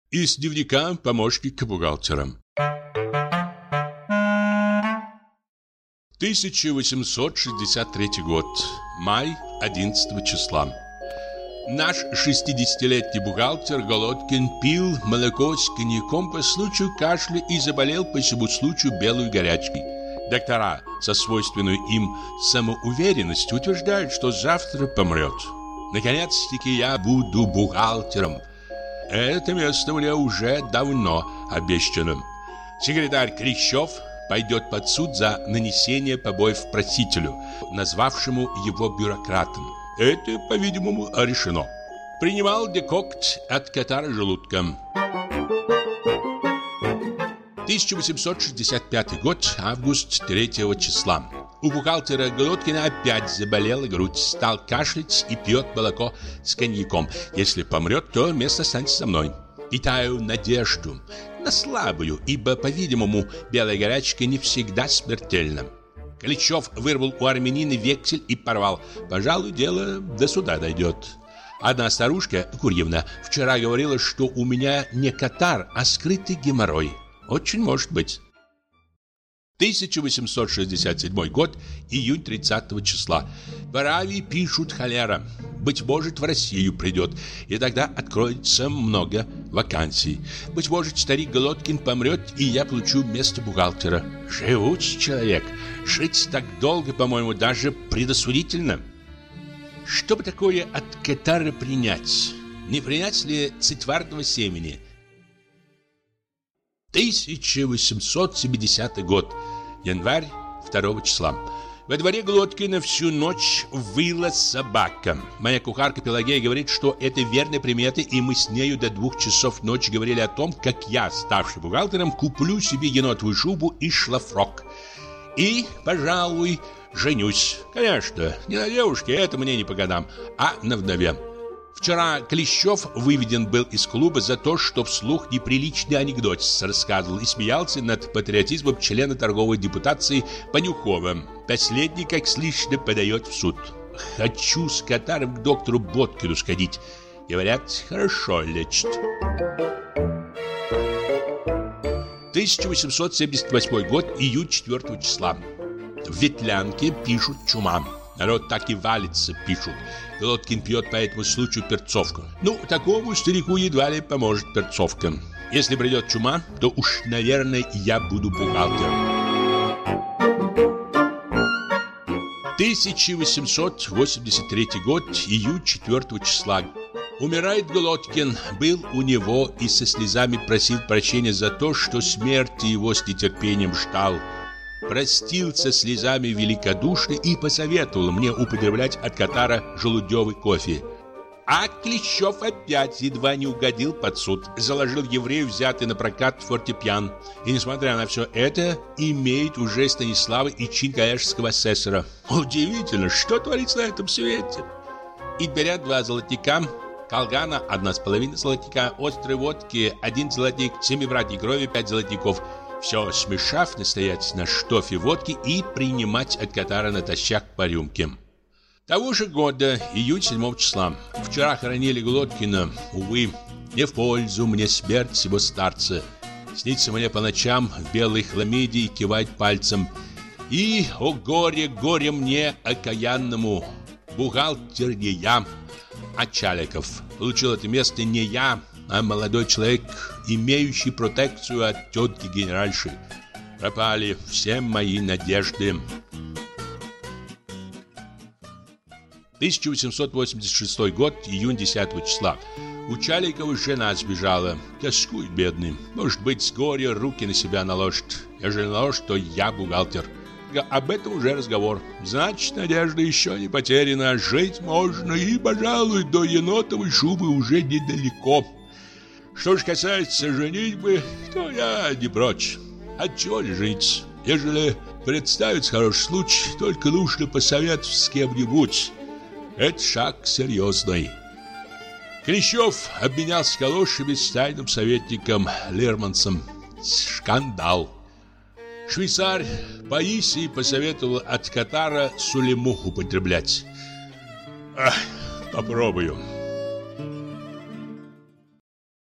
Из дневника помощника бухгалтера. 1863 год. Май 11 числа. Наш 60-летний бухгалтер Голодкин пил молоко с коньяком по случаю кашля и заболел по сему случаю белой горячкой. Доктора со свойственной им самоуверенностью утверждают, что завтра помрет. Наконец-таки я буду бухгалтером. Это место мне уже давно обещано. Секретарь Клещев пойдет под суд за нанесение побоев просителю, назвавшему его бюрократом. Это, по-видимому, решено. Принимал декокт от катара желудка. 1865 год, август 3 числа. У бухгалтера Голодкина опять заболела грудь, стал кашлять и пьет молоко с коньяком. Если помрет, то место останется со мной. Питаю надежду на слабую, ибо, по-видимому, белая горячка не всегда смертельна. Клещев вырвал у армянина вексель и порвал. Пожалуй, дело до суда дойдет. Одна старушка, Курьевна, вчера говорила, что у меня не катар, а скрытый геморрой. Очень может быть. 1867 год, июнь 30 числа. В Аравии пишут холера. Быть может, в Россию придет, и тогда откроется много вакансий. Быть может, старик Голодкин помрет, и я получу место бухгалтера. Живучий человек. Жить так долго, по-моему, даже предосудительно. Что бы такое от катара принять? Не принять ли цитварного семени? 1870 год, январь 2 числа. Во дворе Голодкина всю ночь выла собака. Моя кухарка Пелагея говорит, что это верная примета, и мы с нею до 2 часов ночи говорили о том, как я, ставший бухгалтером, куплю себе енотовую шубу и шлафрок. И, пожалуй, женюсь. Конечно, не на девушке, это мне не по годам, а на вдове. Вчера Клещев выведен был из клуба за то, что вслух неприличный анекдот рассказывал и смеялся над патриотизмом члена торговой депутации Панюхова. Последний, как слышно, подает в суд. Хочу с катаром к доктору Боткину сходить. Говорят, хорошо лечит. 1878 год, июнь 4 числа. В Ветлянке пишут чума. Народ так и валится, пишут. Голодкин пьет по этому случаю перцовку. Ну, такому старику едва ли поможет перцовка. Если придет чума, то уж, наверное, я буду бухгалтером. 1883 год, июнь 4 числа. Умирает Голодкин. Был у него и со слезами просил прощения за то, что смерти его с нетерпением ждал. Простился слезами великодушно и посоветовал мне употреблять от катара желудевый кофе. А Клещев опять едва не угодил под суд. Заложил еврею взятый на прокат фортепиан. И, несмотря на все это, имеет уже Станислава и чин коллежского асессора. Удивительно, что творится на этом свете. И беря 2 золотника, колгана 1,5 золотника, острой водки 1 золотник, семибратьей крови 5 золотников. Все смешав, настоять на штофе водки и принимать от катара натощак по рюмке. Того же года, июнь 7 числа. Вчера хоронили Голодкина. Увы, не в пользу мне смерть сего старца. Снится мне по ночам в белой хламиде и кивает пальцем. И, о горе, горе мне окаянному, бухгалтер не я, а Чаликов. Получил это место не я, а молодой человек, имеющий протекцию от тетки-генеральши. Пропали все мои надежды. 1886 год, июнь 10 числа. У Чаликова жена сбежала. Тоскует бедный. Может быть, с горя руки на себя наложит. Ежели наложит, то я бухгалтер. Об этом уже разговор. Значит, надежда еще не потеряна. Жить можно и, пожалуй, до енотовой шубы уже недалеко. Что же касается женитьбы, то я не прочь. Отчего ли жить? Ежели представится хороший случай, только нужно посоветоваться с кем-нибудь. Это шаг серьезный. Клещев обменялся калошами с тайным советником Лермансом. Скандал. Швейцарь Паисий посоветовал от катара сулему употреблять. Попробую.